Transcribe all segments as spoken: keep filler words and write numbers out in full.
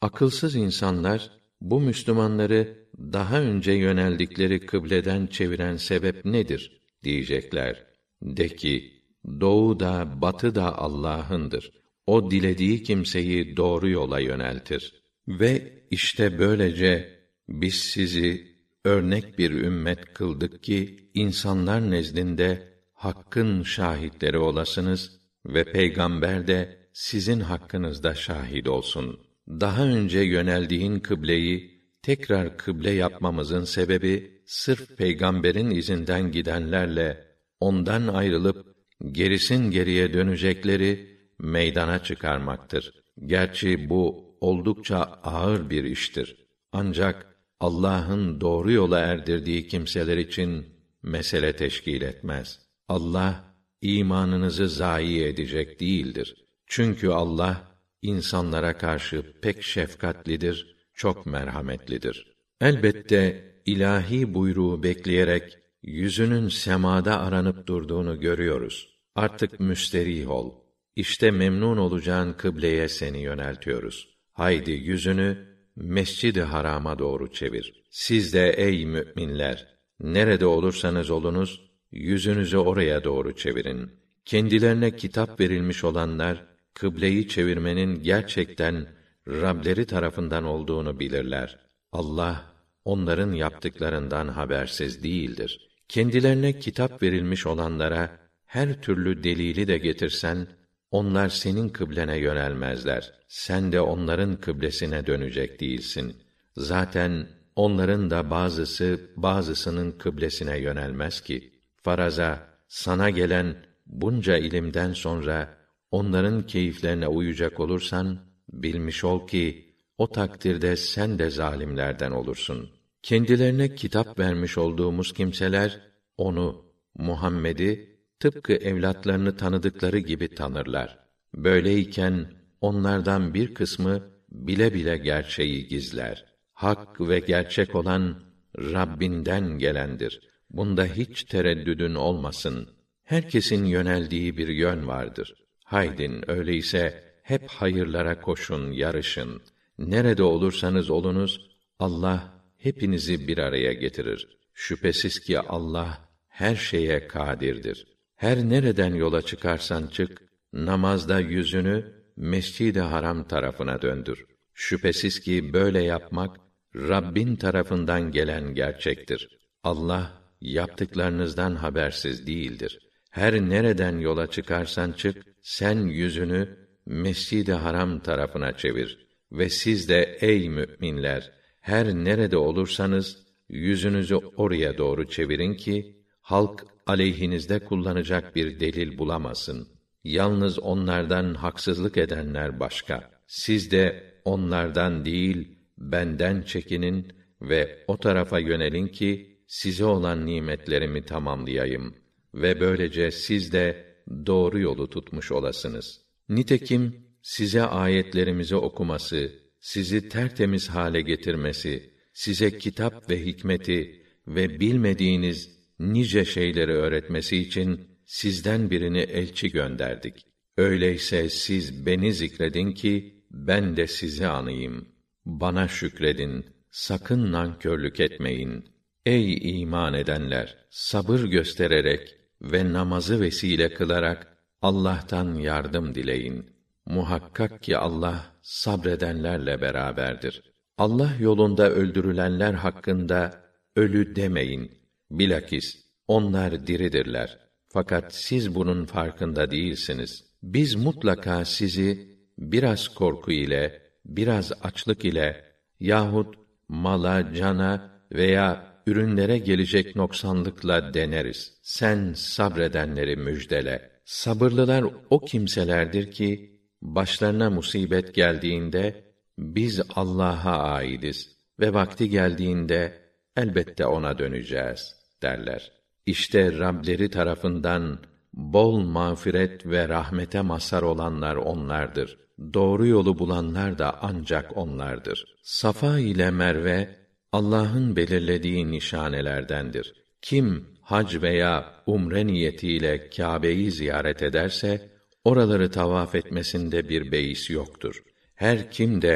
Akılsız insanlar, bu Müslümanları daha önce yöneldikleri kıbleden çeviren sebep nedir diyecekler. De ki, doğu da batı da Allah'ındır. O dilediği kimseyi doğru yola yöneltir. Ve işte böylece biz sizi örnek bir ümmet kıldık ki, insanlar nezdinde hakkın şahitleri olasınız ve peygamber de sizin hakkınızda şahit olsun. Daha önce yöneldiğin kıbleyi tekrar kıble yapmamızın sebebi, sırf peygamberin izinden gidenlerle ondan ayrılıp gerisin geriye dönecekleri meydana çıkarmaktır. Gerçi bu oldukça ağır bir iştir. Ancak Allah'ın doğru yola erdirdiği kimseler için mesele teşkil etmez. Allah imanınızı zayi edecek değildir. Çünkü Allah insanlara karşı pek şefkatlidir, çok merhametlidir. Elbette ilahi buyruğu bekleyerek yüzünün semada aranıp durduğunu görüyoruz. Artık müsterih ol. İşte memnun olacağın kıbleye seni yöneltiyoruz. Haydi yüzünü Mescid-i Haram'a doğru çevir. Siz de ey müminler, nerede olursanız olunuz, yüzünüzü oraya doğru çevirin. Kendilerine kitap verilmiş olanlar, kıbleyi çevirmenin gerçekten Rableri tarafından olduğunu bilirler. Allah, onların yaptıklarından habersiz değildir. Kendilerine kitap verilmiş olanlara, her türlü delili de getirsen, onlar senin kıblene yönelmezler. Sen de onların kıblesine dönecek değilsin. Zaten onların da bazısı, bazısının kıblesine yönelmez ki. Faraza, sana gelen bunca ilimden sonra, onların keyiflerine uyacak olursan, bilmiş ol ki, o takdirde sen de zalimlerden olursun. Kendilerine kitap vermiş olduğumuz kimseler, onu, Muhammed'i, tıpkı evlatlarını tanıdıkları gibi tanırlar. Böyleyken, onlardan bir kısmı, bile bile gerçeği gizler. Hak ve gerçek olan, Rabbinden gelendir. Bunda hiç tereddüdün olmasın. Herkesin yöneldiği bir yön vardır. Haydin öyleyse, hep hayırlara koşun, yarışın. Nerede olursanız olunuz, Allah hepinizi bir araya getirir. Şüphesiz ki Allah her şeye kadirdir. Her nereden yola çıkarsan çık, namazda yüzünü Mescid-i Haram tarafına döndür. Şüphesiz ki böyle yapmak Rabbin tarafından gelen gerçektir. Allah yaptıklarınızdan habersiz değildir. Her nereden yola çıkarsan çık, sen yüzünü Mescid-i Haram tarafına çevir ve siz de ey müminler, her nerede olursanız yüzünüzü oraya doğru çevirin ki halk aleyhinizde kullanacak bir delil bulamasın. Yalnız onlardan haksızlık edenler başka. Siz de onlardan değil, benden çekinin ve o tarafa yönelin ki size olan nimetlerimi tamamlayayım ve böylece siz de doğru yolu tutmuş olasınız. Nitekim size ayetlerimizi okuması, sizi tertemiz hale getirmesi, size kitap ve hikmeti ve bilmediğiniz nice şeyleri öğretmesi için sizden birini elçi gönderdik. Öyleyse siz beni zikredin ki ben de sizi anayım. Bana şükredin, sakın nankörlük etmeyin. Ey iman edenler, sabır göstererek ve namazı vesile kılarak Allah'tan yardım dileyin. Muhakkak ki Allah sabredenlerle beraberdir. Allah yolunda öldürülenler hakkında ölü demeyin. Bilakis onlar diridirler. Fakat siz bunun farkında değilsiniz. Biz mutlaka sizi biraz korku ile, biraz açlık ile yahut mala, cana veya ürünlere gelecek noksanlıkla deneriz. Sen sabredenleri müjdele. Sabırlılar o kimselerdir ki başlarına musibet geldiğinde biz Allah'a aidiz ve vakti geldiğinde elbette ona döneceğiz derler. İşte Rableri tarafından bol mağfiret ve rahmete mazhar olanlar onlardır. Doğru yolu bulanlar da ancak onlardır. Safa ile Merve Allah'ın belirlediği nişanelerdendir. Kim hac veya umre niyetiyle Kâbe'yi ziyaret ederse oraları tavaf etmesinde bir beis yoktur. Her kim de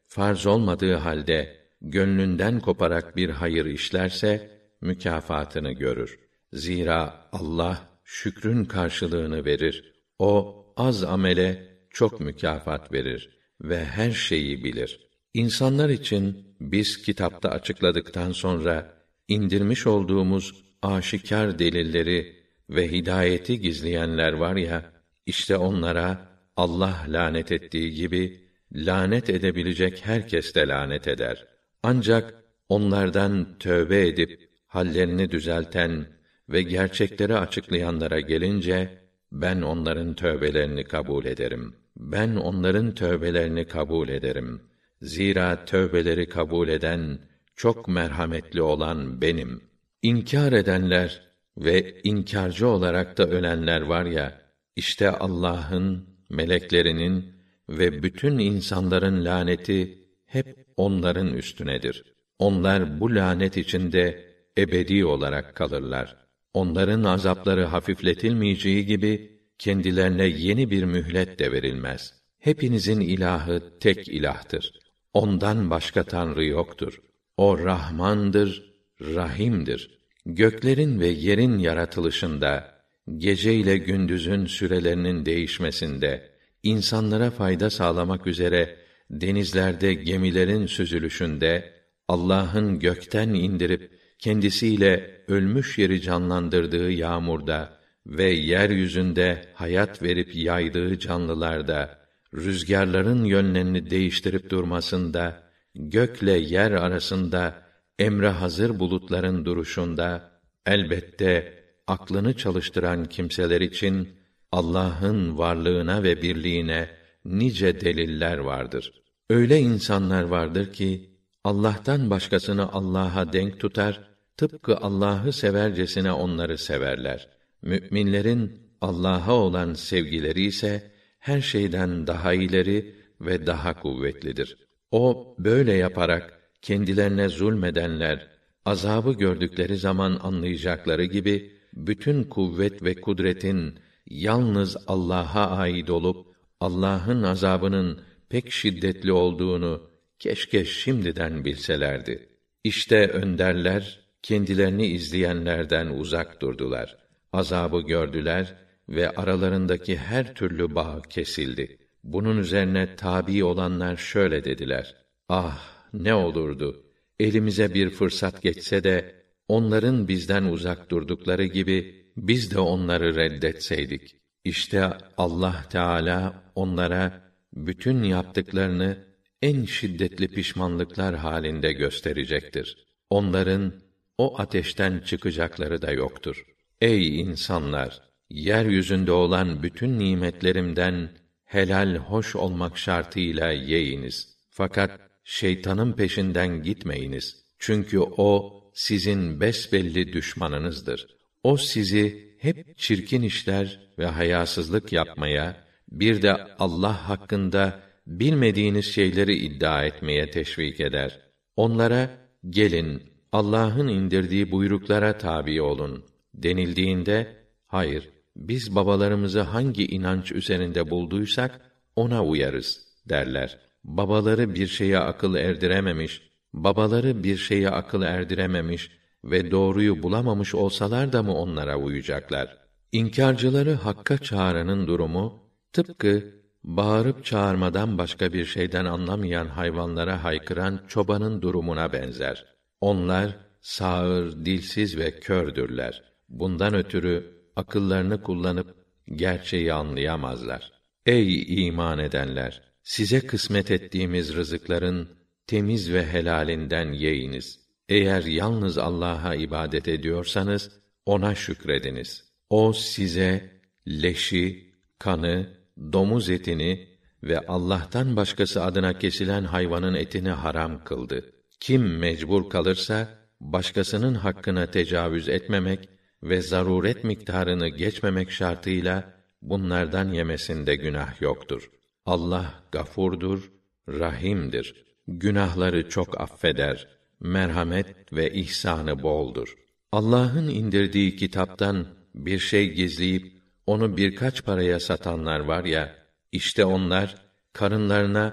farz olmadığı halde gönlünden koparak bir hayır işlerse mükafatını görür. Zira Allah şükrün karşılığını verir. O az amele çok mükafat verir ve her şeyi bilir. İnsanlar için biz kitapta açıkladıktan sonra indirmiş olduğumuz aşikar delilleri ve hidayeti gizleyenler var ya, işte onlara Allah lanet ettiği gibi lanet edebilecek herkes de lanet eder. Ancak onlardan tövbe edip hallerini düzelten ve gerçekleri açıklayanlara gelince ben onların tövbelerini kabul ederim. Ben onların tövbelerini kabul ederim. Zira tövbeleri kabul eden, çok merhametli olan benim. İnkar edenler ve inkarcı olarak da ölenler var ya, işte Allah'ın, meleklerinin ve bütün insanların laneti hep onların üstünedir. Onlar bu lanet içinde ebedi olarak kalırlar. Onların azapları hafifletilmeyeceği gibi kendilerine yeni bir mühlet de verilmez. Hepinizin ilahı tek ilahtır. Ondan başka tanrı yoktur. O Rahmandır, Rahim'dir. Göklerin ve yerin yaratılışında, gece ile gündüzün sürelerinin değişmesinde, insanlara fayda sağlamak üzere denizlerde gemilerin süzülüşünde, Allah'ın gökten indirip kendisiyle ölmüş yeri canlandırdığı yağmurda ve yeryüzünde hayat verip yaydığı canlılarda, rüzgarların yönlerini değiştirip durmasında, gökle yer arasında emre hazır bulutların duruşunda, elbette aklını çalıştıran kimseler için Allah'ın varlığına ve birliğine nice deliller vardır. Öyle insanlar vardır ki Allah'tan başkasını Allah'a denk tutar, tıpkı Allah'ı severcesine onları severler. Müminlerin Allah'a olan sevgileri ise her şeyden daha ileri ve daha kuvvetlidir. O böyle yaparak kendilerine zulmedenler azabı gördükleri zaman anlayacakları gibi bütün kuvvet ve kudretin yalnız Allah'a ait olup Allah'ın azabının pek şiddetli olduğunu keşke şimdiden bilselerdi. İşte önderler kendilerini izleyenlerden uzak durdular. Azabı gördüler ve aralarındaki her türlü bağ kesildi. Bunun üzerine tabi olanlar şöyle dediler: Ah, ne olurdu elimize bir fırsat geçse de onların bizden uzak durdukları gibi biz de onları reddetseydik. İşte Allah Teala onlara bütün yaptıklarını en şiddetli pişmanlıklar halinde gösterecektir. Onların o ateşten çıkacakları da yoktur. Ey insanlar! Yeryüzünde olan bütün nimetlerimden helal hoş olmak şartıyla yiyiniz. Fakat şeytanın peşinden gitmeyiniz. Çünkü o sizin besbelli düşmanınızdır. O sizi hep çirkin işler ve hayasızlık yapmaya, bir de Allah hakkında bilmediğiniz şeyleri iddia etmeye teşvik eder. Onlara gelin Allah'ın indirdiği buyruklara tabi olun denildiğinde, hayır, biz babalarımızı hangi inanç üzerinde bulduysak ona uyarız derler. Babaları bir şeye akıl erdirememiş, babaları bir şeye akıl erdirememiş ve doğruyu bulamamış olsalar da mı onlara uyacaklar? İnkârcıları hakka çağıranın durumu tıpkı bağırıp çağırmadan başka bir şeyden anlamayan hayvanlara haykıran çobanın durumuna benzer. Onlar sağır, dilsiz ve kördürler. Bundan ötürü akıllarını kullanıp gerçeği anlayamazlar. Ey iman edenler! Size kısmet ettiğimiz rızıkların temiz ve helalinden yiyiniz. Eğer yalnız Allah'a ibadet ediyorsanız ona şükrediniz. O size leşi, kanı, domuz etini ve Allah'tan başkası adına kesilen hayvanın etini haram kıldı. Kim mecbur kalırsa başkasının hakkına tecavüz etmemek ve zaruret miktarını geçmemek şartıyla bunlardan yemesinde günah yoktur. Allah gafurdur, rahimdir. Günahları çok affeder. Merhamet ve ihsanı boldur. Allah'ın indirdiği kitaptan bir şey gizleyip onu birkaç paraya satanlar var ya, işte onlar karınlarına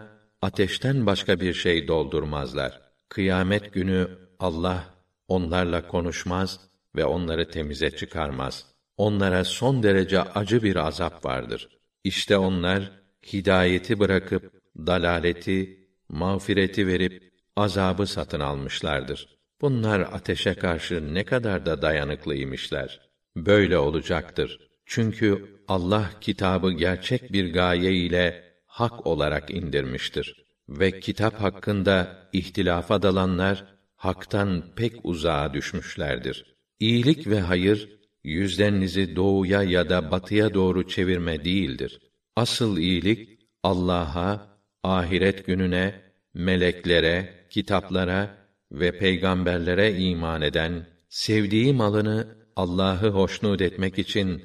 ateşten başka bir şey doldurmazlar. Kıyamet günü Allah onlarla konuşmaz ve onları temize çıkarmaz. Onlara son derece acı bir azap vardır. İşte onlar hidayeti bırakıp dalaleti, mağfireti verip azabı satın almışlardır. Bunlar ateşe karşı ne kadar da dayanıklıymışlar. Böyle olacaktır. Çünkü Allah kitabı gerçek bir gaye ile hak olarak indirmiştir. Ve kitap hakkında ihtilafa dalanlar haktan pek uzağa düşmüşlerdir. İyilik ve hayır yüzlerinizi doğuya ya da batıya doğru çevirme değildir. Asıl iyilik Allah'a, ahiret gününe, meleklere, kitaplara ve peygamberlere iman eden, sevdiği malını Allah'ı hoşnut etmek için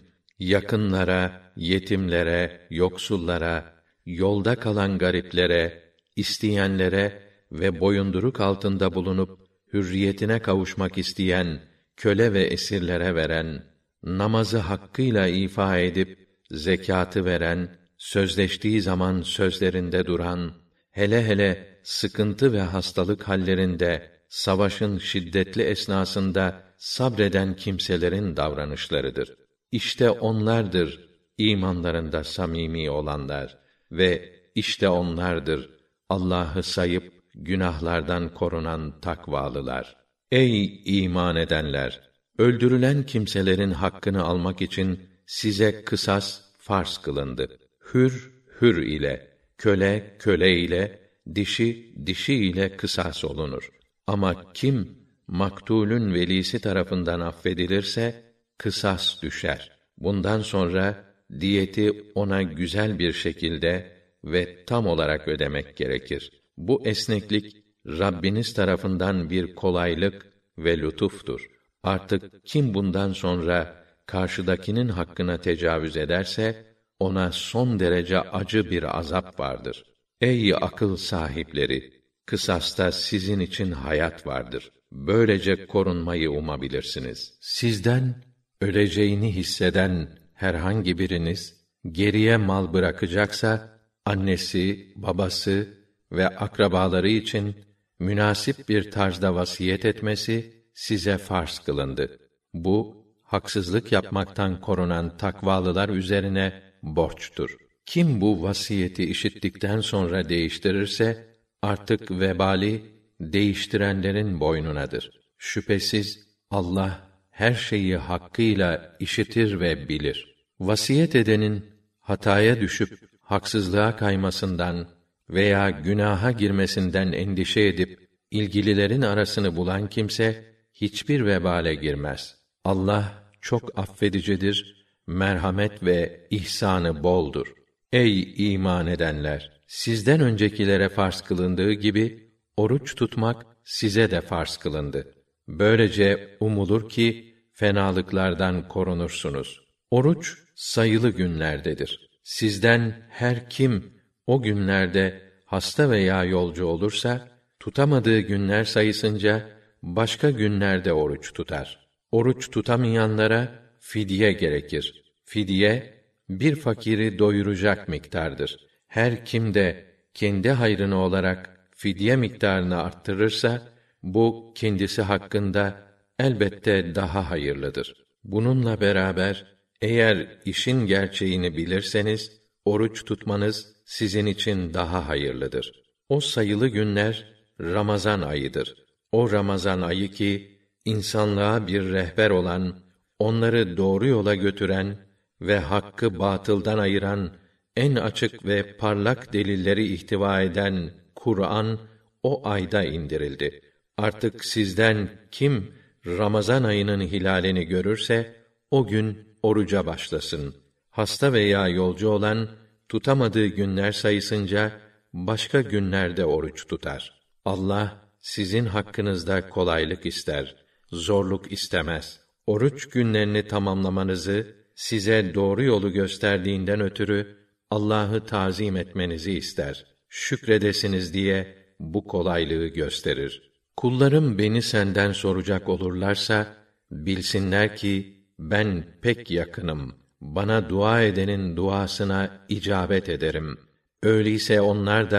yakınlara, yetimlere, yoksullara, yolda kalan gariplere, isteyenlere ve boyunduruk altında bulunup hürriyetine kavuşmak isteyen köle ve esirlere veren, namazı hakkıyla ifa edip zekâtı veren, sözleştiği zaman sözlerinde duran, hele hele sıkıntı ve hastalık hallerinde, savaşın şiddetli esnasında sabreden kimselerin davranışlarıdır. İşte onlardır imanlarında samimi olanlar ve işte onlardır Allah'ı sayıp günahlardan korunan takvalılar. Ey iman edenler! Öldürülen kimselerin hakkını almak için size kısas farz kılındı. Hür, hür ile, köle, köle ile, dişi, dişi ile kısas olunur. Ama kim, maktulün velisi tarafından affedilirse, kısas düşer. Bundan sonra, diyeti ona güzel bir şekilde ve tam olarak ödemek gerekir. Bu esneklik, Rabbiniz tarafından bir kolaylık ve lütuftur. Artık kim bundan sonra karşıdakinin hakkına tecavüz ederse, ona son derece acı bir azap vardır. Ey akıl sahipleri! Kısasta sizin için hayat vardır. Böylece korunmayı umabilirsiniz. Sizden öleceğini hisseden herhangi biriniz, geriye mal bırakacaksa, annesi, babası ve akrabaları için münasip bir tarzda vasiyet etmesi size farz kılındı. Bu, haksızlık yapmaktan korunan takvalılar üzerine borçtur. Kim bu vasiyeti işittikten sonra değiştirirse, artık vebali değiştirenlerin boynunadır. Şüphesiz Allah her şeyi hakkıyla işitir ve bilir. Vasiyet edenin hataya düşüp haksızlığa kaymasından veya günaha girmesinden endişe edip ilgililerin arasını bulan kimse hiçbir vebale girmez. Allah çok affedicidir, merhamet ve ihsanı boldur. Ey iman edenler! Sizden öncekilere farz kılındığı gibi oruç tutmak size de farz kılındı. Böylece umulur ki fenalıklardan korunursunuz. Oruç sayılı günlerdedir. Sizden her kim o günlerde hasta veya yolcu olursa, tutamadığı günler sayısınca başka günlerde oruç tutar. Oruç tutamayanlara fidye gerekir. Fidye, bir fakiri doyuracak miktardır. Her kim de kendi hayrına olarak fidye miktarını arttırırsa, bu kendisi hakkında elbette daha hayırlıdır. Bununla beraber, eğer işin gerçeğini bilirseniz, oruç tutmanız sizin için daha hayırlıdır. O sayılı günler, Ramazan ayıdır. O Ramazan ayı ki, insanlığa bir rehber olan, onları doğru yola götüren ve hakkı batıldan ayıran, en açık ve parlak delilleri ihtiva eden Kur'an, o ayda indirildi. Artık sizden kim, Ramazan ayının hilalini görürse, o gün oruca başlasın. Hasta veya yolcu olan, tutamadığı günler sayısınca, başka günlerde oruç tutar. Allah, sizin hakkınızda kolaylık ister, zorluk istemez. Oruç günlerini tamamlamanızı, size doğru yolu gösterdiğinden ötürü, Allah'ı tazim etmenizi ister. Şükredesiniz diye, bu kolaylığı gösterir. Kullarım beni senden soracak olurlarsa, bilsinler ki, ben pek yakınım. Bana dua edenin duasına icabet ederim. Öyleyse onlar da,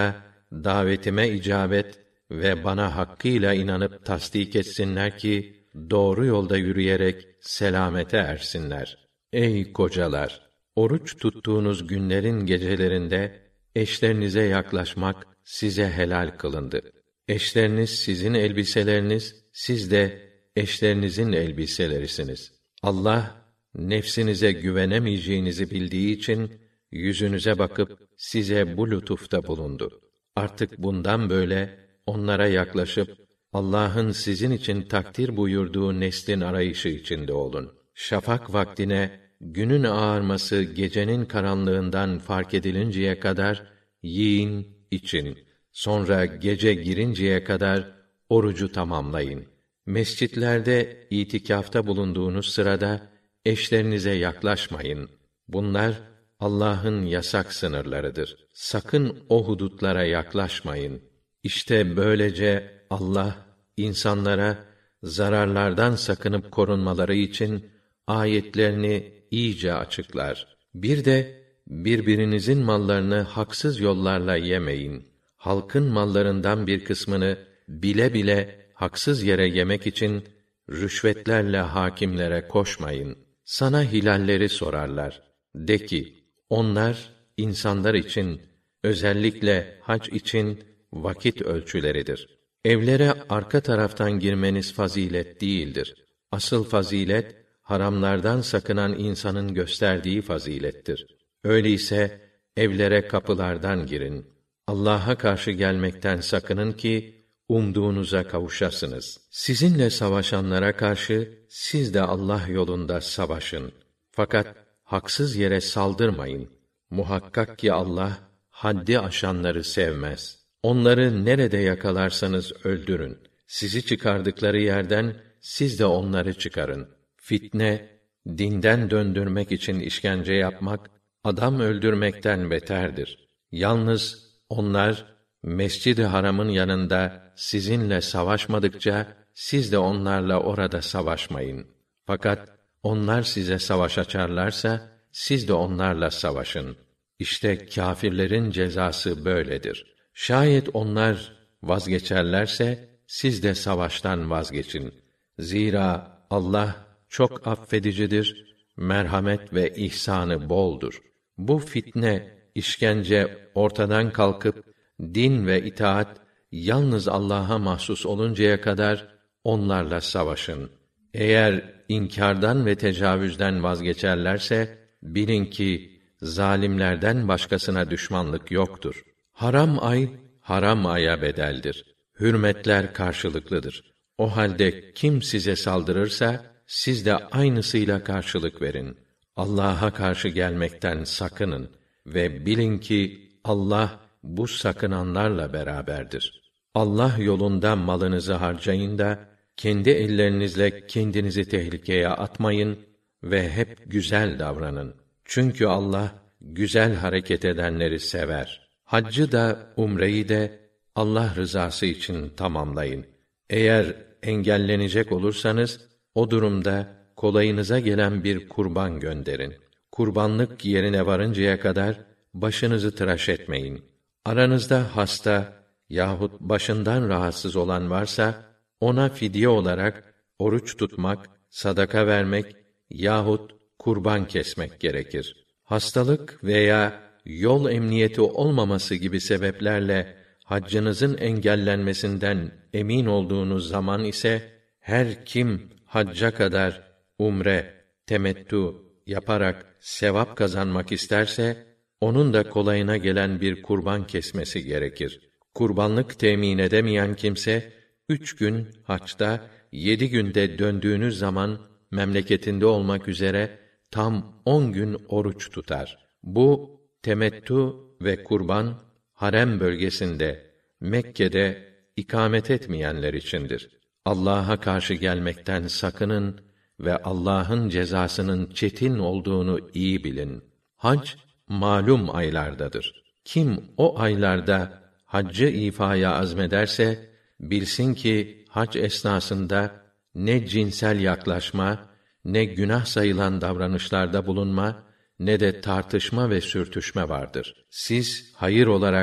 davetime icabet ve bana hakkıyla inanıp tasdik etsinler ki doğru yolda yürüyerek selamete ersinler. Ey kocalar! Oruç tuttuğunuz günlerin gecelerinde eşlerinize yaklaşmak size helal kılındı. Eşleriniz sizin elbiseleriniz, siz de eşlerinizin elbiselerisiniz. Allah nefsinize güvenemeyeceğinizi bildiği için yüzünüze bakıp size bu lütufta bulundu. Artık bundan böyle onlara yaklaşıp Allah'ın sizin için takdir buyurduğu neslin arayışı içinde olun. Şafak vaktine günün ağarması gecenin karanlığından fark edilinceye kadar yiyin, için. Sonra gece girinceye kadar orucu tamamlayın. Mescitlerde itikafta bulunduğunuz sırada eşlerinize yaklaşmayın. Bunlar Allah'ın yasak sınırlarıdır. Sakın o hudutlara yaklaşmayın. İşte böylece Allah insanlara zararlardan sakınıp korunmaları için ayetlerini iyice açıklar. Bir de birbirinizin mallarını haksız yollarla yemeyin. Halkın mallarından bir kısmını bile bile haksız yere yemek için rüşvetlerle hakimlere koşmayın. Sana hilalleri sorarlar. De ki, onlar insanlar için, özellikle hac için vakit ölçüleridir. Evlere arka taraftan girmeniz fazilet değildir. Asıl fazilet, haramlardan sakınan insanın gösterdiği fazilettir. Öyleyse evlere kapılardan girin. Allah'a karşı gelmekten sakının ki umduğunuza kavuşasınız. Sizinle savaşanlara karşı siz de Allah yolunda savaşın. Fakat haksız yere saldırmayın. Muhakkak ki Allah haddi aşanları sevmez. Onları nerede yakalarsanız öldürün. Sizi çıkardıkları yerden siz de onları çıkarın. Fitne, dinden döndürmek için işkence yapmak, adam öldürmekten beterdir. Yalnız onlar, Mescid-i Haram'ın yanında sizinle savaşmadıkça, siz de onlarla orada savaşmayın. Fakat onlar size savaş açarlarsa, siz de onlarla savaşın. İşte kâfirlerin cezası böyledir. Şayet onlar vazgeçerlerse, siz de savaştan vazgeçin. Zira Allah çok affedicidir, merhamet ve ihsanı boldur. Bu fitne, işkence ortadan kalkıp, din ve itaat yalnız Allah'a mahsus oluncaya kadar onlarla savaşın. Eğer inkârdan ve tecavüzden vazgeçerlerse, bilin ki zalimlerden başkasına düşmanlık yoktur. Haram ay, haram aya bedeldir. Hürmetler karşılıklıdır. O halde kim size saldırırsa, siz de aynısıyla karşılık verin. Allah'a karşı gelmekten sakının ve bilin ki Allah bu sakınanlarla beraberdir. Allah yolunda malınızı harcayın da kendi ellerinizle kendinizi tehlikeye atmayın ve hep güzel davranın. Çünkü Allah güzel hareket edenleri sever. Haccı da umreyi de Allah rızası için tamamlayın. Eğer engellenecek olursanız o durumda kolayınıza gelen bir kurban gönderin. Kurbanlık yerine varıncaya kadar başınızı tıraş etmeyin. Aranızda hasta yahut başından rahatsız olan varsa ona fidye olarak oruç tutmak, sadaka vermek yahut kurban kesmek gerekir. Hastalık veya yol emniyeti olmaması gibi sebeplerle haccınızın engellenmesinden emin olduğunuz zaman ise her kim hacca kadar umre, temettü yaparak sevap kazanmak isterse onun da kolayına gelen bir kurban kesmesi gerekir. Kurbanlık temin edemeyen kimse üç gün haçta, yedi günde döndüğünüz zaman memleketinde olmak üzere tam on gün oruç tutar. Bu temettü ve kurban harem bölgesinde Mekke'de ikamet etmeyenler içindir. Allah'a karşı gelmekten sakının ve Allah'ın cezasının çetin olduğunu iyi bilin. Hac malum aylardadır. Kim o aylarda haccı ifaya azmederse bilsin ki hac esnasında ne cinsel yaklaşma, ne günah sayılan davranışlarda bulunma, ne de tartışma ve sürtüşme vardır. Siz hayır olarak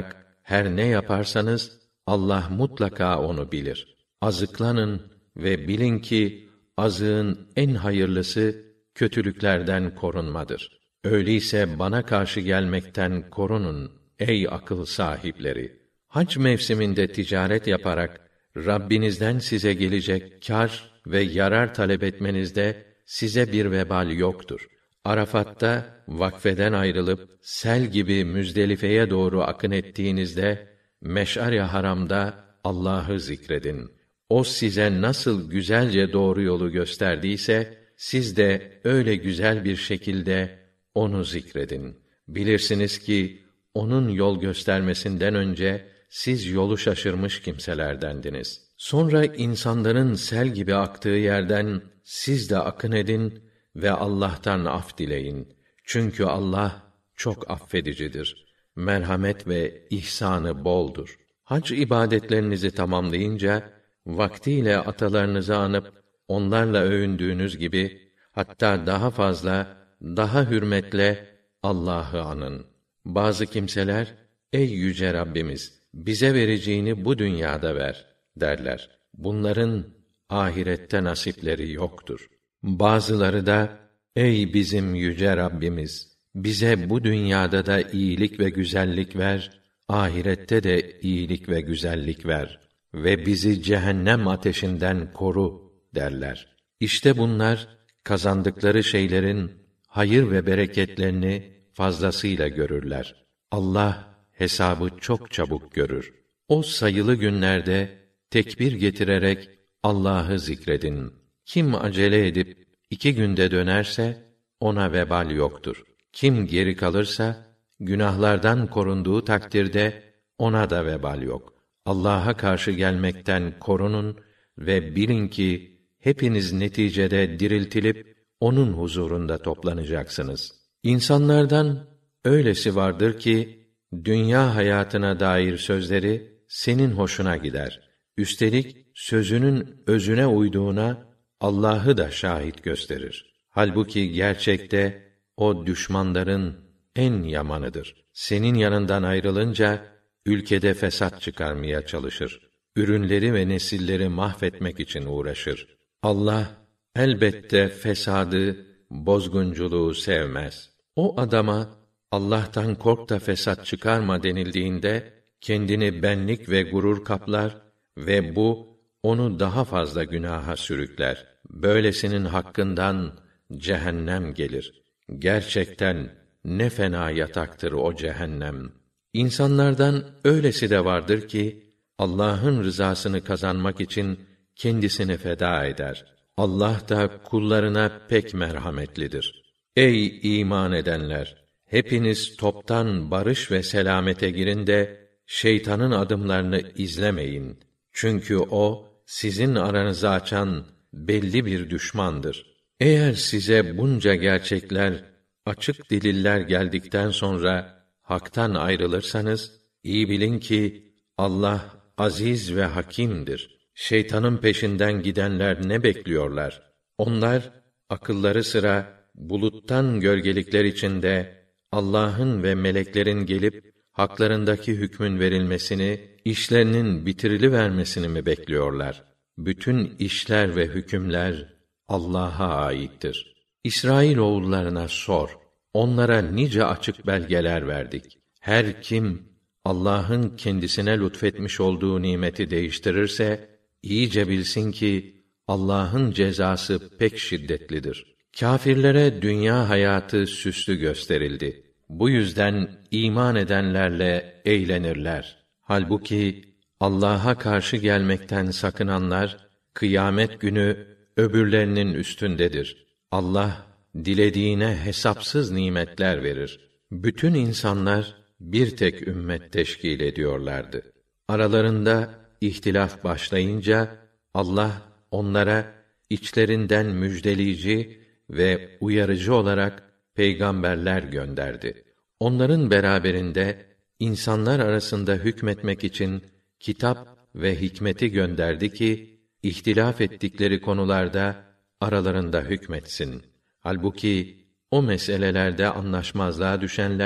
Her ne yaparsanız Allah mutlaka onu bilir. Azıklanın ve bilin ki azığın en hayırlısı kötülüklerden korunmadır. Öyleyse bana karşı gelmekten korunun ey akıl sahipleri. Hac mevsiminde ticaret yaparak Rabbinizden size gelecek kâr ve yarar talep etmenizde size bir vebal yoktur. Arafat'ta vakfeden ayrılıp sel gibi Müzdelife'ye doğru akın ettiğinizde Meş'ar-i Haram'da Allah'ı zikredin. O size nasıl güzelce doğru yolu gösterdiyse siz de öyle güzel bir şekilde onu zikredin. Bilirsiniz ki onun yol göstermesinden önce siz yolu şaşırmış kimselerdendiniz. Sonra insanların sel gibi aktığı yerden siz de akın edin ve Allah'tan af dileyin. Çünkü Allah çok affedicidir. Merhamet ve ihsanı boldur. Hac ibadetlerinizi tamamlayınca vaktiyle atalarınızı anıp onlarla övündüğünüz gibi hatta daha fazla, daha hürmetle Allah'ı anın. Bazı kimseler ey yüce Rabbimiz bize vereceğini bu dünyada ver derler. Bunların ahirette nasipleri yoktur. Bazıları da ey bizim yüce Rabbimiz bize bu dünyada da iyilik ve güzellik ver, ahirette de iyilik ve güzellik ver ve bizi cehennem ateşinden koru derler. İşte bunlar kazandıkları şeylerin hayır ve bereketlerini fazlasıyla görürler. Allah hesabı çok çabuk görür. O sayılı günlerde tekbir getirerek Allah'ı zikredin. Kim acele edip iki günde dönerse ona vebal yoktur. Kim geri kalırsa günahlardan korunduğu takdirde ona da vebal yok. Allah'a karşı gelmekten korunun ve bilin ki hepiniz neticede diriltilip onun huzurunda toplanacaksınız. İnsanlardan öylesi vardır ki dünya hayatına dair sözleri senin hoşuna gider. Üstelik sözünün özüne uyduğuna Allah'ı da şahit gösterir. Halbuki gerçekte o düşmanların en yamanıdır. Senin yanından ayrılınca ülkede fesat çıkarmaya çalışır. Ürünleri ve nesilleri mahvetmek için uğraşır. Allah elbette fesadı, bozgunculuğu sevmez. O adama Allah'tan kork da fesat çıkarma denildiğinde kendini benlik ve gurur kaplar ve bu onu daha fazla günaha sürükler. Böylesinin hakkından cehennem gelir. Gerçekten ne fena yataktır o cehennem. İnsanlardan öylesi de vardır ki Allah'ın rızasını kazanmak için kendisini feda eder. Allah da kullarına pek merhametlidir. Ey iman edenler! Hepiniz toptan barış ve selamete girin de şeytanın adımlarını izlemeyin. Çünkü o sizin aranızı açan belli bir düşmandır. Eğer size bunca gerçekler, açık deliller geldikten sonra haktan ayrılırsanız iyi bilin ki Allah aziz ve hakimdir. Şeytanın peşinden gidenler ne bekliyorlar? Onlar akılları sıra buluttan gölgelikler içinde Allah'ın ve meleklerin gelip haklarındaki hükmün verilmesini, işlerinin bitirilivermesini mi bekliyorlar? Bütün işler ve hükümler Allah'a aittir. İsrail oğullarına sor. Onlara nice açık belgeler verdik. Her kim Allah'ın kendisine lütfetmiş olduğu nimeti değiştirirse iyice bilsin ki Allah'ın cezası pek şiddetlidir. Kâfirlere dünya hayatı süslü gösterildi. Bu yüzden iman edenlerle eğlenirler. Halbuki Allah'a karşı gelmekten sakınanlar kıyamet günü öbürlerinin üstündedir. Allah dilediğine hesapsız nimetler verir. Bütün insanlar bir tek ümmet teşkil ediyorlardı. Aralarında ihtilaf başlayınca Allah onlara içlerinden müjdeleyici ve uyarıcı olarak peygamberler gönderdi. Onların beraberinde insanlar arasında hükmetmek için kitap ve hikmeti gönderdi ki ihtilaf ettikleri konularda aralarında hükmetsin. Halbuki o meselelerde anlaşmazlığa düşenler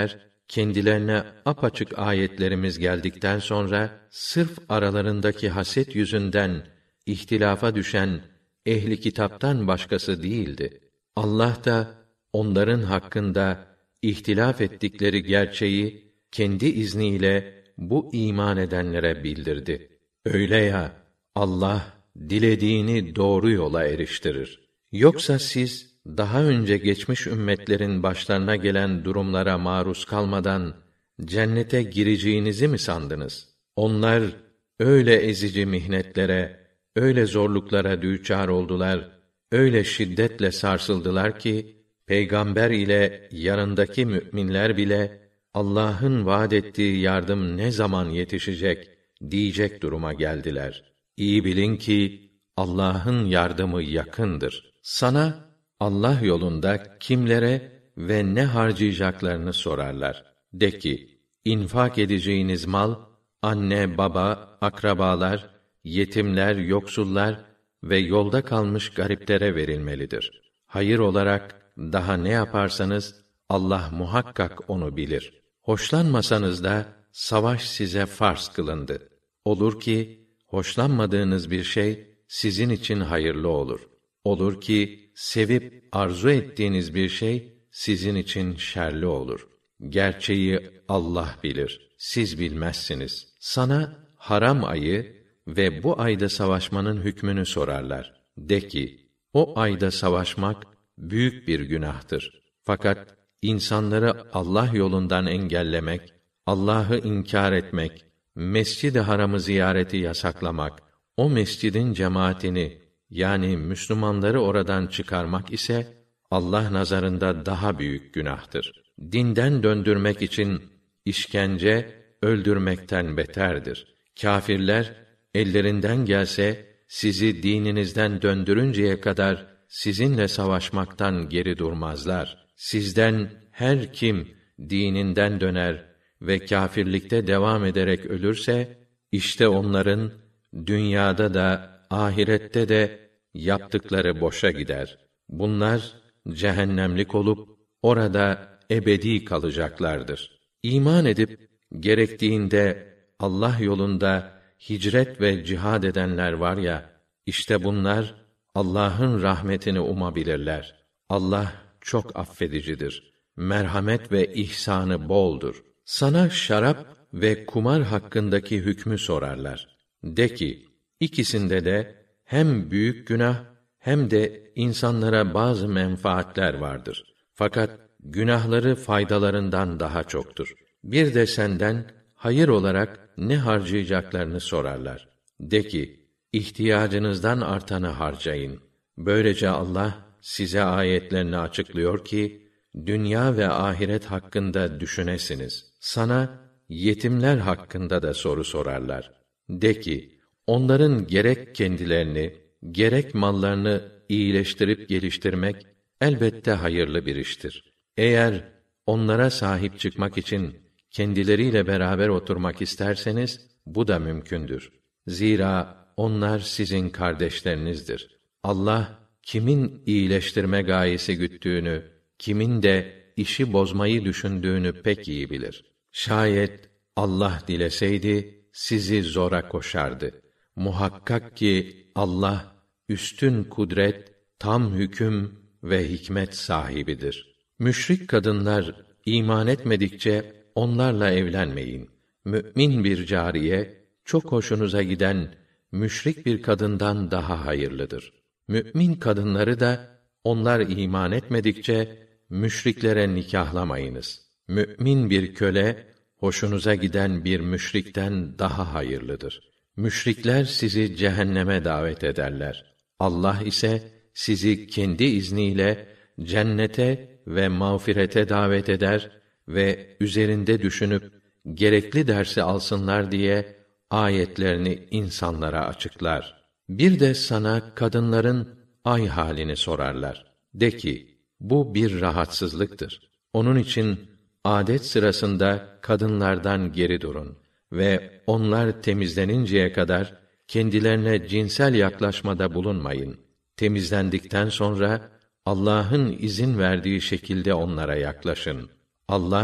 kendilerine apaçık ayetlerimiz geldikten sonra sırf aralarındaki haset yüzünden ihtilafa düşen ehli kitaptan başkası değildi. Allah da onların hakkında ihtilaf ettikleri gerçeği kendi izniyle bu iman edenlere bildirdi. Öyle ya, Allah dilediğini doğru yola eriştirir. Yoksa siz daha önce geçmiş ümmetlerin başlarına gelen durumlara maruz kalmadan cennete gireceğinizi mi sandınız? Onlar öyle ezici mihnetlere, öyle zorluklara düçar oldular, öyle şiddetle sarsıldılar ki peygamber ile yanındaki müminler bile Allah'ın vaad ettiği yardım ne zaman yetişecek diyecek duruma geldiler. İyi bilin ki Allah'ın yardımı yakındır. Sana Allah yolunda kimlere ve ne harcayacaklarını sorarlar. De ki, infak edeceğiniz mal, anne, baba, akrabalar, yetimler, yoksullar ve yolda kalmış gariplere verilmelidir. Hayır olarak daha ne yaparsanız, Allah muhakkak onu bilir. Hoşlanmasanız da, savaş size farz kılındı. Olur ki, hoşlanmadığınız bir şey, sizin için hayırlı olur. Olur ki, sevip arzu ettiğiniz bir şey, sizin için şerli olur. Gerçeği Allah bilir, siz bilmezsiniz. Sana haram ayı ve bu ayda savaşmanın hükmünü sorarlar. De ki, o ayda savaşmak büyük bir günahtır. Fakat insanları Allah yolundan engellemek, Allah'ı inkar etmek, Mescid-i Haram'ı ziyareti yasaklamak, o mescidin cemaatini yani Müslümanları oradan çıkarmak ise Allah nazarında daha büyük günahtır. Dinden döndürmek için işkence öldürmekten beterdir. Kâfirler ellerinden gelse sizi dininizden döndürünceye kadar sizinle savaşmaktan geri durmazlar. Sizden her kim dininden döner ve kâfirlikte devam ederek ölürse işte onların dünyada da ahirette de yaptıkları boşa gider. Bunlar cehennemlik olup orada ebedi kalacaklardır. İman edip gerektiğinde Allah yolunda hicret ve cihad edenler var ya, işte bunlar Allah'ın rahmetini umabilirler. Allah çok affedicidir. Merhamet ve ihsanı boldur. Sana şarap ve kumar hakkındaki hükmü sorarlar. De ki, ikisinde de hem büyük günah hem de insanlara bazı menfaatler vardır. Fakat günahları faydalarından daha çoktur. Bir de senden hayır olarak ne harcayacaklarını sorarlar. De ki, ihtiyacınızdan artanı harcayın. Böylece Allah size ayetlerini açıklıyor ki dünya ve ahiret hakkında düşünesiniz. Sana yetimler hakkında da soru sorarlar. De ki, onların gerek kendilerini, gerek mallarını iyileştirip geliştirmek elbette hayırlı bir iştir. Eğer onlara sahip çıkmak için kendileriyle beraber oturmak isterseniz bu da mümkündür. Zira onlar sizin kardeşlerinizdir. Allah kimin iyileştirme gayesi güttüğünü, kimin de işi bozmayı düşündüğünü pek iyi bilir. Şayet Allah dileseydi sizi zora koşardı. Muhakkak ki Allah üstün kudret, tam hüküm ve hikmet sahibidir. Müşrik kadınlar iman etmedikçe onlarla evlenmeyin. Mü'min bir cariye çok hoşunuza giden müşrik bir kadından daha hayırlıdır. Mü'min kadınları da onlar iman etmedikçe müşriklere nikahlamayınız. Mü'min bir köle hoşunuza giden bir müşrikten daha hayırlıdır. Müşrikler sizi cehenneme davet ederler. Allah ise sizi kendi izniyle cennete ve mağfirete davet eder ve üzerinde düşünüp gerekli dersi alsınlar diye ayetlerini insanlara açıklar. Bir de sana kadınların ay halini sorarlar. De ki, bu bir rahatsızlıktır. Onun için adet sırasında kadınlardan geri durun ve onlar temizleninceye kadar kendilerine cinsel yaklaşmada bulunmayın. Temizlendikten sonra Allah'ın izin verdiği şekilde onlara yaklaşın. Allah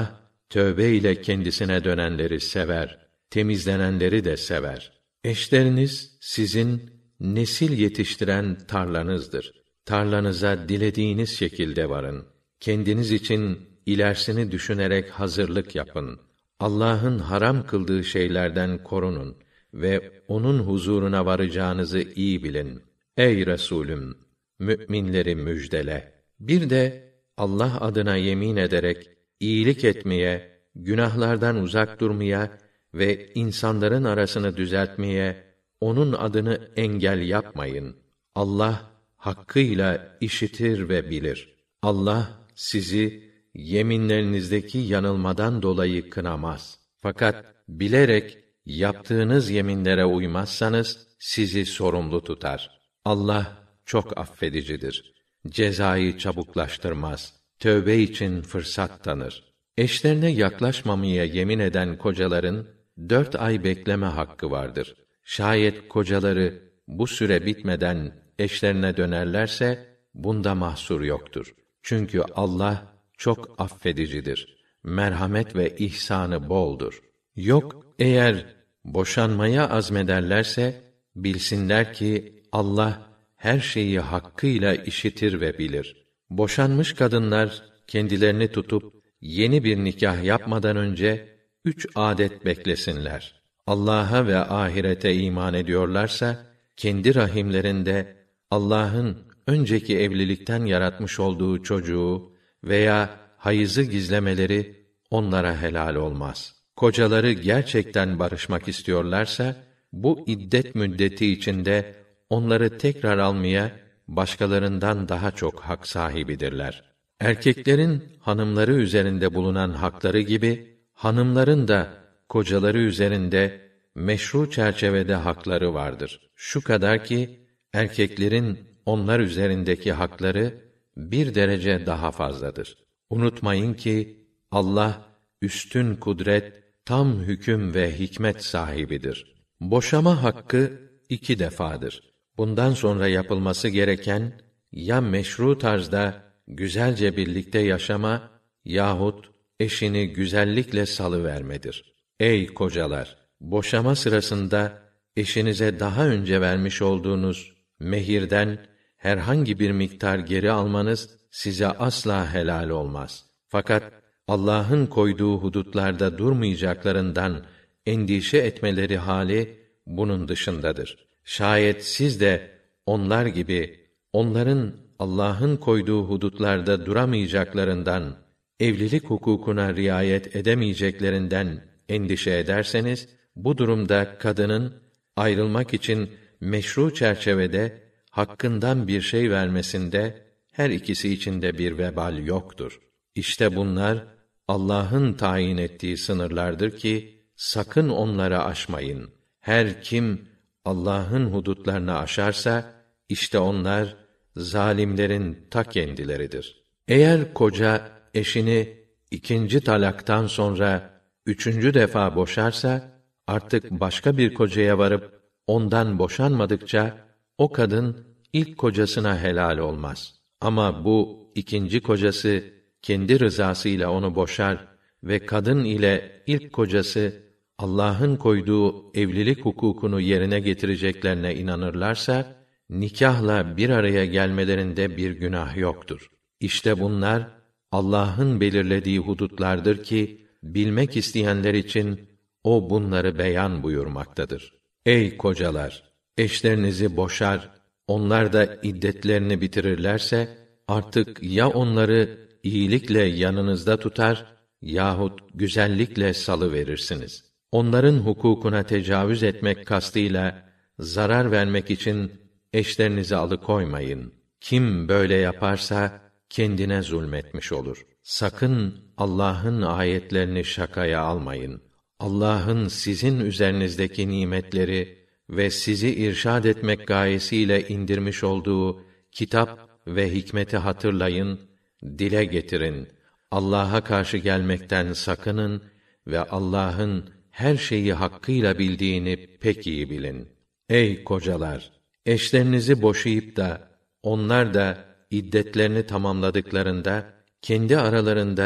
tövbe ile kendisine dönenleri sever, temizlenenleri de sever. Eşleriniz sizin nesil yetiştiren tarlanızdır. Tarlanıza dilediğiniz şekilde varın. Kendiniz için ilerisini düşünerek hazırlık yapın. Allah'ın haram kıldığı şeylerden korunun ve onun huzuruna varacağınızı iyi bilin. Ey Resulüm, müminleri müjdele. Bir de Allah adına yemin ederek iyilik etmeye, günahlardan uzak durmaya ve insanların arasını düzeltmeye onun adını engel yapmayın. Allah hakkıyla işitir ve bilir. Allah sizi yeminlerinizdeki yanılmadan dolayı kınamaz. Fakat bilerek yaptığınız yeminlere uymazsanız sizi sorumlu tutar. Allah çok affedicidir. Cezayı çabuklaştırmaz. Tövbe için fırsat tanır. Eşlerine yaklaşmamaya yemin eden kocaların dört ay bekleme hakkı vardır. Şayet kocaları bu süre bitmeden eşlerine dönerlerse bunda mahsur yoktur. Çünkü Allah çok affedicidir. Merhamet ve ihsanı boldur. Yok eğer boşanmaya azmederlerse bilsinler ki Allah her şeyi hakkıyla işitir ve bilir. Boşanmış kadınlar kendilerini tutup yeni bir nikah yapmadan önce üç adet beklesinler. Allah'a ve ahirete iman ediyorlarsa kendi rahimlerinde Allah'ın önceki evlilikten yaratmış olduğu çocuğu veya hayızı gizlemeleri onlara helal olmaz. Kocaları gerçekten barışmak istiyorlarsa bu iddet müddeti içinde onları tekrar almaya başkalarından daha çok hak sahibidirler. Erkeklerin hanımları üzerinde bulunan hakları gibi hanımların da kocaları üzerinde meşru çerçevede hakları vardır. Şu kadar ki erkeklerin onlar üzerindeki hakları bir derece daha fazladır. Unutmayın ki Allah üstün kudret, tam hüküm ve hikmet sahibidir. Boşama hakkı iki defadır. Bundan sonra yapılması gereken ya meşru tarzda güzelce birlikte yaşama yahut eşini güzellikle salıvermedir. Ey kocalar! Boşama sırasında eşinize daha önce vermiş olduğunuz mehirden herhangi bir miktar geri almanız size asla helal olmaz. Fakat Allah'ın koyduğu hudutlarda durmayacaklarından endişe etmeleri hali bunun dışındadır. Şayet siz de onlar gibi onların Allah'ın koyduğu hudutlarda duramayacaklarından, evlilik hukukuna riayet edemeyeceklerinden endişe ederseniz, bu durumda kadının ayrılmak için meşru çerçevede hakkından bir şey vermesinde her ikisi için de bir vebal yoktur. İşte bunlar Allah'ın tayin ettiği sınırlardır ki sakın onları aşmayın. Her kim Allah'ın hudutlarını aşarsa işte onlar zalimlerin ta kendileridir. Eğer koca eşini ikinci talaktan sonra üçüncü defa boşarsa artık başka bir kocaya varıp ondan boşanmadıkça o kadın ilk kocasına helal olmaz. Ama bu ikinci kocası kendi rızasıyla onu boşar ve kadın ile ilk kocası Allah'ın koyduğu evlilik hukukunu yerine getireceklerine inanırlarsa nikahla bir araya gelmelerinde bir günah yoktur. İşte bunlar Allah'ın belirlediği hudutlardır ki bilmek isteyenler için o bunları beyan buyurmaktadır. Ey kocalar! Eşlerinizi boşar, onlar da iddetlerini bitirirlerse artık ya onları iyilikle yanınızda tutar yahut güzellikle salıverirsiniz. Onların hukukuna tecavüz etmek kastıyla zarar vermek için eşlerinizi alıkoymayın. Kim böyle yaparsa kendine zulmetmiş olur. Sakın Allah'ın ayetlerini şakaya almayın. Allah'ın sizin üzerinizdeki nimetleri ve sizi irşad etmek gayesiyle indirmiş olduğu kitap ve hikmeti hatırlayın, dile getirin. Allah'a karşı gelmekten sakının ve Allah'ın her şeyi hakkıyla bildiğini pek iyi bilin. Ey kocalar! Eşlerinizi boşayıp da onlar da iddetlerini tamamladıklarında kendi aralarında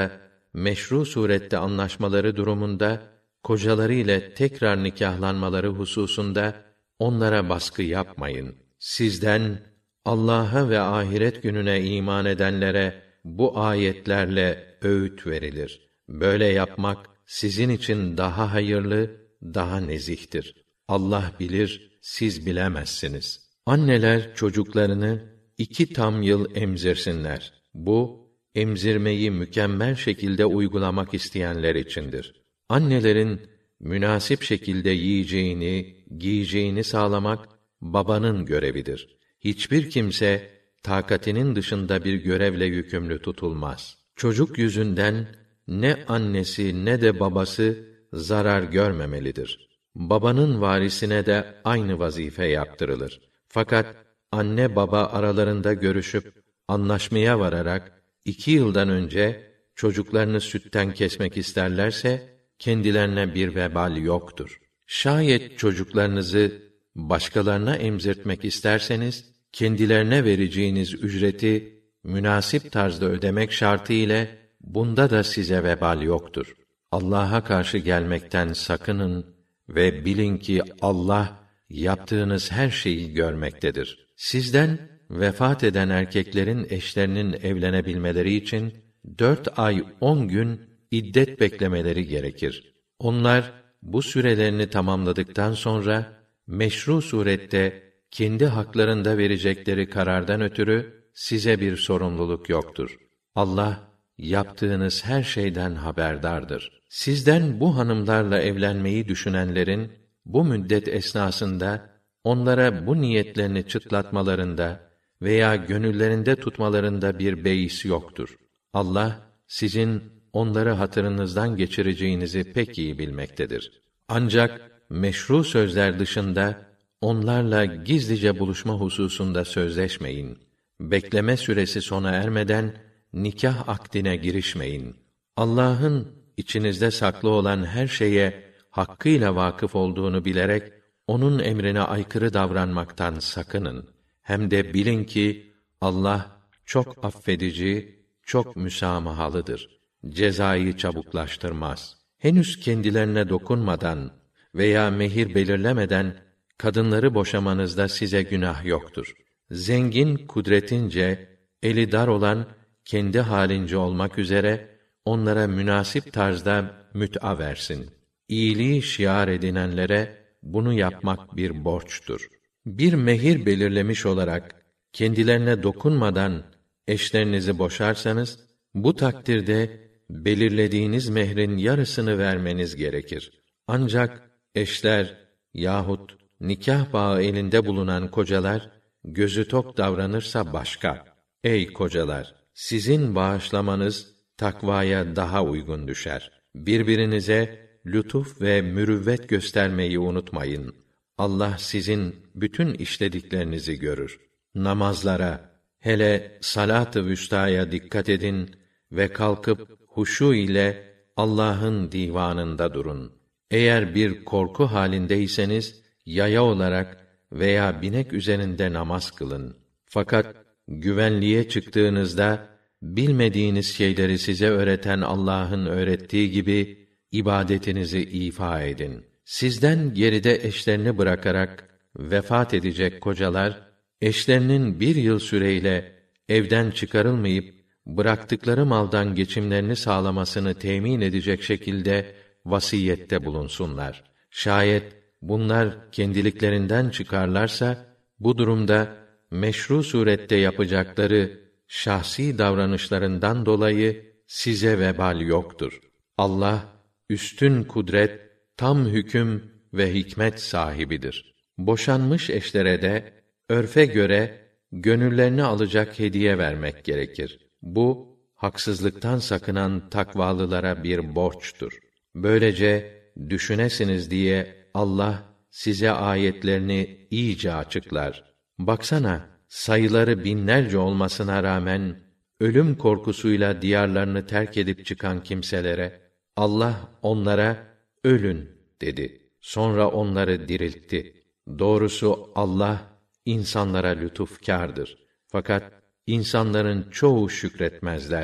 meşru surette anlaşmaları durumunda kocaları ile tekrar nikahlanmaları hususunda onlara baskı yapmayın. Sizden Allah'a ve ahiret gününe iman edenlere bu ayetlerle öğüt verilir. Böyle yapmak sizin için daha hayırlı, daha nezihtir. Allah bilir, siz bilemezsiniz. Anneler çocuklarını iki tam yıl emzirsinler. Bu, emzirmeyi mükemmel şekilde uygulamak isteyenler içindir. Annelerin münasip şekilde yiyeceğini, giyeceğini sağlamak babanın görevidir. Hiçbir kimse takatinin dışında bir görevle yükümlü tutulmaz. Çocuk yüzünden ne annesi ne de babası zarar görmemelidir. Babanın varisine de aynı vazife yaptırılır. Fakat anne baba aralarında görüşüp anlaşmaya vararak iki yıldan önce çocuklarını sütten kesmek isterlerse kendilerine bir vebal yoktur. Şayet çocuklarınızı başkalarına emzirtmek isterseniz kendilerine vereceğiniz ücreti münasip tarzda ödemek şartı ile bunda da size vebal yoktur. Allah'a karşı gelmekten sakının ve bilin ki Allah yaptığınız her şeyi görmektedir. Sizden vefat eden erkeklerin eşlerinin evlenebilmeleri için dört ay on gün iddet beklemeleri gerekir. Onlar bu sürelerini tamamladıktan sonra meşru surette kendi haklarında verecekleri karardan ötürü size bir sorumluluk yoktur. Allah yaptığınız her şeyden haberdardır. Sizden bu hanımlarla evlenmeyi düşünenlerin bu müddet esnasında onlara bu niyetlerini çıtlatmalarında veya gönüllerinde tutmalarında bir beis yoktur. Allah sizin onları hatırınızdan geçireceğinizi pek iyi bilmektedir. Ancak meşru sözler dışında onlarla gizlice buluşma hususunda sözleşmeyin. Bekleme süresi sona ermeden nikah akdine girişmeyin. Allah'ın içinizde saklı olan her şeye hakkıyla vakıf olduğunu bilerek onun emrine aykırı davranmaktan sakının. Hem de bilin ki Allah çok affedici, çok müsamahalıdır. Cezayı çabuklaştırmaz. Henüz kendilerine dokunmadan veya mehir belirlemeden kadınları boşamanızda size günah yoktur. Zengin kudretince, eli dar olan kendi halince olmak üzere onlara münasip tarzda müt'a versin. İyiliği şiar edinenlere bunu yapmak bir borçtur. Bir mehir belirlemiş olarak kendilerine dokunmadan eşlerinizi boşarsanız, bu takdirde belirlediğiniz mehrin yarısını vermeniz gerekir. Ancak eşler yahut nikah bağı elinde bulunan kocalar gözü tok davranırsa başka. Ey kocalar, sizin bağışlamanız takvaya daha uygun düşer. Birbirinize lütuf ve mürüvvet göstermeyi unutmayın. Allah sizin bütün işlediklerinizi görür. Namazlara, hele salat-ı vüstaya dikkat edin ve kalkıp huşu ile Allah'ın divanında durun. Eğer bir korku halindeyseniz yaya olarak veya binek üzerinde namaz kılın. Fakat güvenliğe çıktığınızda bilmediğiniz şeyleri size öğreten Allah'ın öğrettiği gibi ibadetinizi ifa edin. Sizden geride eşlerini bırakarak vefat edecek kocalar, eşlerinin bir yıl süreyle evden çıkarılmayıp bıraktıkları maldan geçimlerini sağlamasını temin edecek şekilde vasiyette bulunsunlar. Şayet bunlar kendiliklerinden çıkarlarsa, bu durumda meşru surette yapacakları şahsi davranışlarından dolayı size vebal yoktur. Allah üstün kudret, tam hüküm ve hikmet sahibidir. Boşanmış eşlere de örfe göre gönüllerini alacak hediye vermek gerekir. Bu haksızlıktan sakınan takvalılara bir borçtur. Böylece düşünesiniz diye Allah size ayetlerini iyice açıklar. Baksana, sayıları binlerce olmasına rağmen ölüm korkusuyla diyarlarını terk edip çıkan kimselere Allah onlara ölün dedi. Sonra onları diriltti. Doğrusu Allah insanlara lütufkârdır. Fakat insanların çoğu şükretmezler.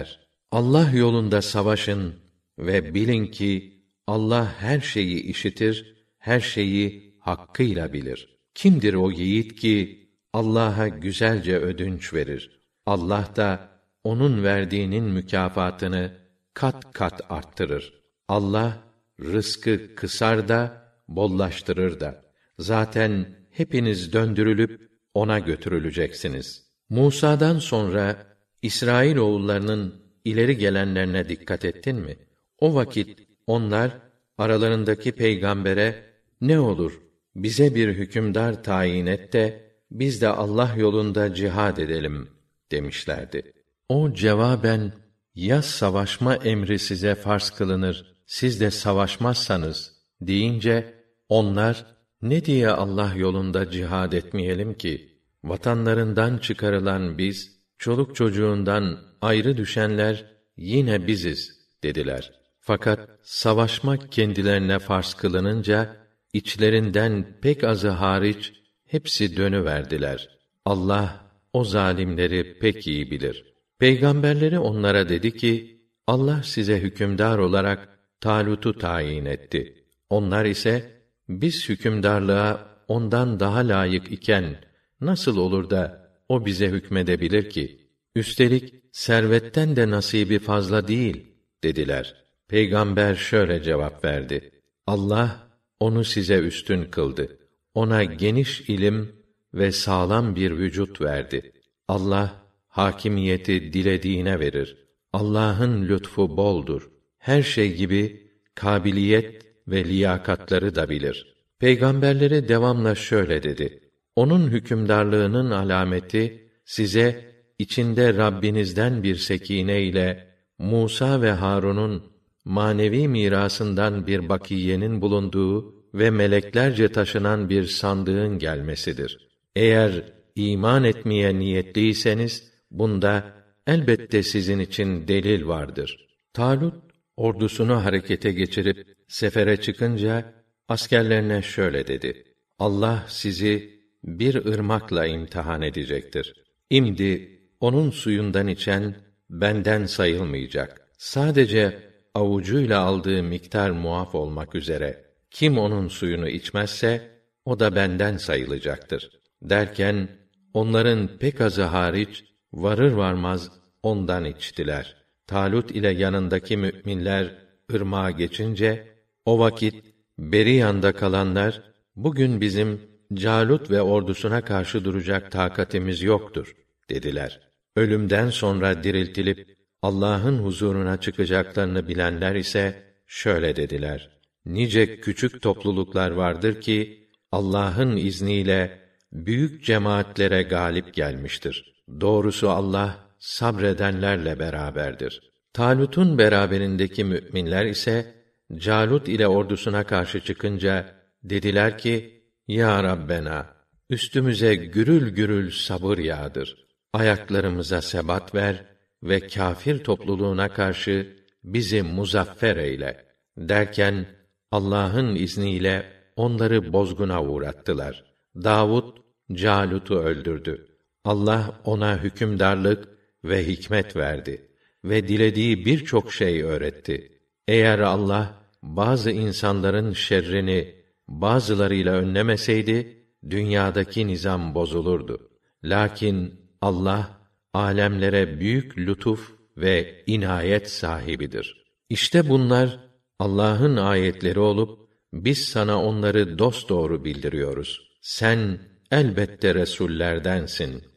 Allah yolunda savaşın ve bilin ki Allah her şeyi işitir, her şeyi hakkıyla bilir. Kimdir o yiğit ki Allah'a güzelce ödünç verir? Allah da onun verdiğinin mükafatını kat kat arttırır. Allah rızkı kısar da bollaştırır da. Zaten hepiniz döndürülüp ona götürüleceksiniz. Musa'dan sonra İsrail oğullarının ileri gelenlerine dikkat ettin mi? O vakit onlar aralarındaki peygambere ne olur bize bir hükümdar tayin et de biz de Allah yolunda cihad edelim demişlerdi. O cevaben ya savaşma emri size farz kılınır, siz de savaşmazsanız deyince onlar ne diye Allah yolunda cihad etmeyelim ki? Vatanlarından çıkarılan biz, çoluk çocuğundan ayrı düşenler yine biziz dediler. Fakat savaşmak kendilerine farz kılınınca içlerinden pek azı hariç hepsi dönüverdiler. Allah o zalimleri pek iyi bilir. Peygamberleri onlara dedi ki, Allah size hükümdar olarak Talut'u tayin etti. Onlar ise biz hükümdarlığa ondan daha layık iken nasıl olur da o bize hükmedebilir ki? Üstelik servetten de nasibi fazla değil dediler. Peygamber şöyle cevap verdi: Allah onu size üstün kıldı. Ona geniş ilim ve sağlam bir vücut verdi. Allah hakimiyeti dilediğine verir. Allah'ın lütfu boldur. Her şey gibi kabiliyet ve liyakatları da bilir. Peygamberleri devamla şöyle dedi: Onun hükümdarlığının alameti size içinde Rabbinizden bir sekine ile Musa ve Harun'un manevi mirasından bir bakiyenin bulunduğu ve meleklerce taşınan bir sandığın gelmesidir. Eğer iman etmeye niyetliyseniz bunda elbette sizin için delil vardır. Talut ordusunu harekete geçirip sefere çıkınca askerlerine şöyle dedi: Allah sizi bir ırmakla imtihan edecektir. İmdi onun suyundan içen benden sayılmayacak. Sadece avucuyla aldığı miktar muaf olmak üzere kim onun suyunu içmezse o da benden sayılacaktır. Derken onların pek azı hariç varır varmaz ondan içtiler. Talut ile yanındaki müminler ırmağa geçince o vakit beri yanda kalanlar bugün bizim Calut ve ordusuna karşı duracak takatimiz yoktur dediler. Ölümden sonra diriltilip Allah'ın huzuruna çıkacaklarını bilenler ise şöyle dediler: Nice küçük topluluklar vardır ki Allah'ın izniyle büyük cemaatlere galip gelmiştir. Doğrusu Allah sabredenlerle beraberdir. Talut'un beraberindeki müminler ise Calut ile ordusuna karşı çıkınca dediler ki: Ya Rabbena, üstümüze gürül gürül sabır yağdır. Ayaklarımıza sebat ver ve kâfir topluluğuna karşı bizi muzaffer eyle. Derken Allah'ın izniyle onları bozguna uğrattılar. Davud Calut'u öldürdü. Allah ona hükümdarlık ve hikmet verdi ve dilediği birçok şey öğretti. Eğer Allah bazı insanların şerrini bazılarıyla önlemeseydi dünyadaki nizam bozulurdu. Lakin Allah âlemlere büyük lütuf ve inayet sahibidir. İşte bunlar Allah'ın ayetleri olup biz sana onları dosdoğru bildiriyoruz. Sen elbette resullerdensin.